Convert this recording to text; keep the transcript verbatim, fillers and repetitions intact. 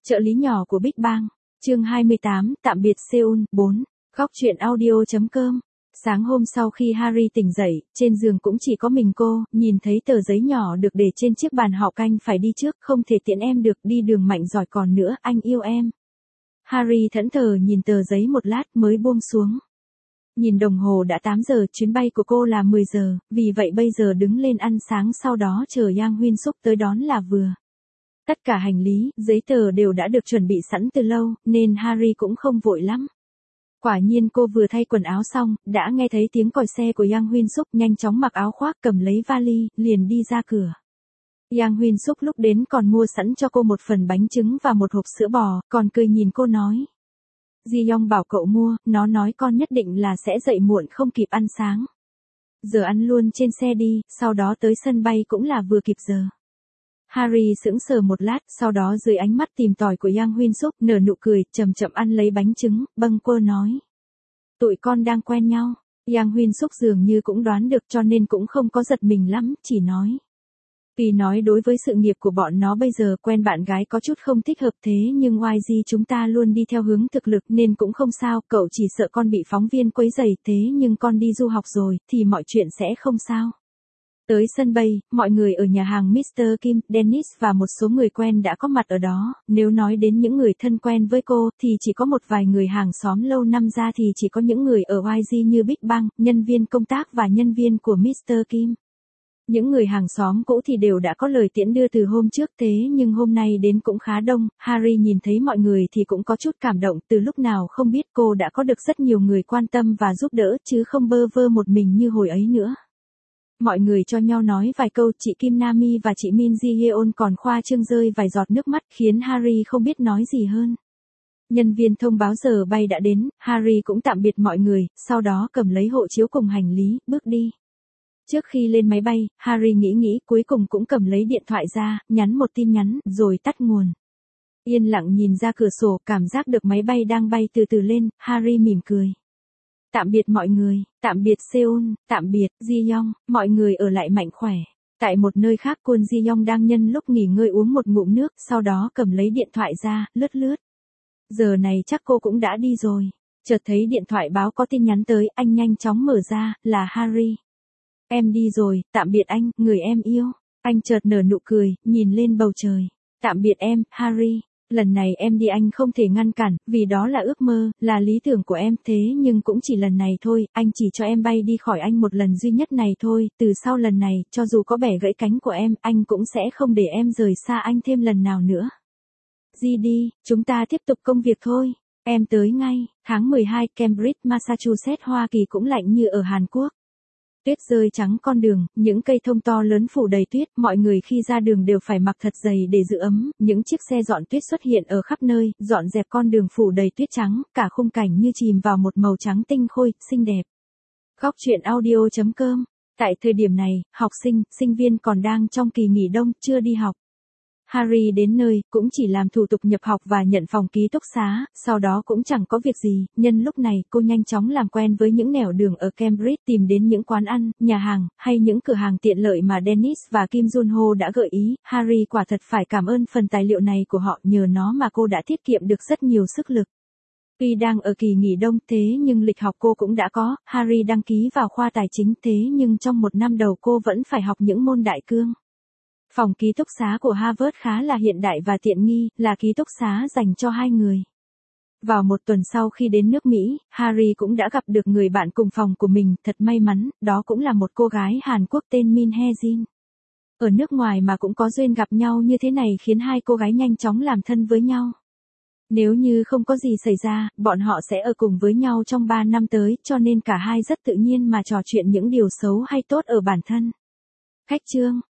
Trợ lý nhỏ của Big Bang. Chương hai mươi tám, tạm biệt Seoul. bốn. Góc truyện audio chấm com. Sáng hôm sau khi Harry tỉnh dậy, trên giường cũng chỉ có mình cô, nhìn thấy tờ giấy nhỏ được để trên chiếc bàn học anh phải đi trước, không thể tiễn em được, đi đường mạnh giỏi còn nữa, anh yêu em. Harry thẫn thờ nhìn tờ giấy một lát mới buông xuống. Nhìn đồng hồ đã tám giờ, chuyến bay của cô là mười giờ, vì vậy bây giờ đứng lên ăn sáng sau đó chờ Yang Huyên Suk tới đón là vừa. Tất cả hành lý, giấy tờ đều đã được chuẩn bị sẵn từ lâu, nên Harry cũng không vội lắm. Quả nhiên cô vừa thay quần áo xong, đã nghe thấy tiếng còi xe của Yang Huyên Suk, nhanh chóng mặc áo khoác cầm lấy vali, liền đi ra cửa. Yang Huyên Suk lúc đến còn mua sẵn cho cô một phần bánh trứng và một hộp sữa bò, còn cười nhìn cô nói. Ji Yong bảo cậu mua, nó nói con nhất định là sẽ dậy muộn không kịp ăn sáng. Giờ ăn luôn trên xe đi, sau đó tới sân bay cũng là vừa kịp giờ. Harry sững sờ một lát, sau đó dưới ánh mắt tìm tòi của Yang Huyên Suk, nở nụ cười, chậm chậm ăn lấy bánh trứng, bâng quơ nói. Tụi con đang quen nhau. Yang Huyên Suk dường như cũng đoán được cho nên cũng không có giật mình lắm, chỉ nói. Vì nói đối với sự nghiệp của bọn nó bây giờ quen bạn gái có chút không thích hợp thế nhưng i giê chúng ta luôn đi theo hướng thực lực nên cũng không sao, cậu chỉ sợ con bị phóng viên quấy rầy thế nhưng con đi du học rồi thì mọi chuyện sẽ không sao. Tới sân bay, mọi người ở nhà hàng mít tơ Kim, Dennis và một số người quen đã có mặt ở đó, nếu nói đến những người thân quen với cô thì chỉ có một vài người hàng xóm lâu năm ra thì chỉ có những người ở i giê như Big Bang, nhân viên công tác và nhân viên của mít tơ Kim. Những người hàng xóm cũ thì đều đã có lời tiễn đưa từ hôm trước thế nhưng hôm nay đến cũng khá đông, Harry nhìn thấy mọi người thì cũng có chút cảm động, từ lúc nào không biết cô đã có được rất nhiều người quan tâm và giúp đỡ chứ không bơ vơ một mình như hồi ấy nữa. Mọi người cho nhau nói vài câu, chị Kim Nami và chị Min Ji Yeon còn khoa trương rơi vài giọt nước mắt khiến Harry không biết nói gì hơn. Nhân viên thông báo giờ bay đã đến, Harry cũng tạm biệt mọi người, sau đó cầm lấy hộ chiếu cùng hành lý, bước đi. Trước khi lên máy bay, Harry nghĩ nghĩ cuối cùng cũng cầm lấy điện thoại ra, nhắn một tin nhắn, rồi tắt nguồn. Yên lặng nhìn ra cửa sổ, cảm giác được máy bay đang bay từ từ lên, Harry mỉm cười. Tạm biệt mọi người, tạm biệt Seoul, tạm biệt, Ji Yong, mọi người ở lại mạnh khỏe. Tại một nơi khác Kwon Ji Yong đang nhân lúc nghỉ ngơi uống một ngụm nước, sau đó cầm lấy điện thoại ra, lướt lướt. Giờ này chắc cô cũng đã đi rồi. Chợt thấy điện thoại báo có tin nhắn tới, anh nhanh chóng mở ra, là Harry. Em đi rồi, tạm biệt anh, người em yêu. Anh chợt nở nụ cười, nhìn lên bầu trời. Tạm biệt em, Harry. Lần này em đi anh không thể ngăn cản, vì đó là ước mơ, là lý tưởng của em, thế nhưng cũng chỉ lần này thôi, anh chỉ cho em bay đi khỏi anh một lần duy nhất này thôi, từ sau lần này, cho dù có bẻ gãy cánh của em, anh cũng sẽ không để em rời xa anh thêm lần nào nữa. Di đi, chúng ta tiếp tục công việc thôi. Em tới ngay. Tháng mười hai, Cambridge, Massachusetts, Hoa Kỳ cũng lạnh như ở Hàn Quốc. Tuyết rơi trắng con đường, những cây thông to lớn phủ đầy tuyết, mọi người khi ra đường đều phải mặc thật dày để giữ ấm, những chiếc xe dọn tuyết xuất hiện ở khắp nơi, dọn dẹp con đường phủ đầy tuyết trắng, cả khung cảnh như chìm vào một màu trắng tinh khôi, xinh đẹp. Góc truyện audio chấm com. Tại thời điểm này, học sinh, sinh viên còn đang trong kỳ nghỉ đông, chưa đi học. Harry đến nơi, cũng chỉ làm thủ tục nhập học và nhận phòng ký túc xá, sau đó cũng chẳng có việc gì, nhân lúc này cô nhanh chóng làm quen với những nẻo đường ở Cambridge, tìm đến những quán ăn, nhà hàng, hay những cửa hàng tiện lợi mà Dennis và Kim Junho đã gợi ý, Harry quả thật phải cảm ơn phần tài liệu này của họ, nhờ nó mà cô đã tiết kiệm được rất nhiều sức lực. Tuy đang ở kỳ nghỉ đông thế nhưng lịch học cô cũng đã có, Harry đăng ký vào khoa tài chính thế nhưng trong một năm đầu cô vẫn phải học những môn đại cương. Phòng ký túc xá của Harvard khá là hiện đại và tiện nghi, là ký túc xá dành cho hai người. Vào một tuần sau khi đến nước Mỹ, Harry cũng đã gặp được người bạn cùng phòng của mình, thật may mắn, đó cũng là một cô gái Hàn Quốc tên Min Hye Jin. Ở nước ngoài mà cũng có duyên gặp nhau như thế này khiến hai cô gái nhanh chóng làm thân với nhau. Nếu như không có gì xảy ra, bọn họ sẽ ở cùng với nhau trong ba năm tới, cho nên cả hai rất tự nhiên mà trò chuyện những điều xấu hay tốt ở bản thân. Khách chương.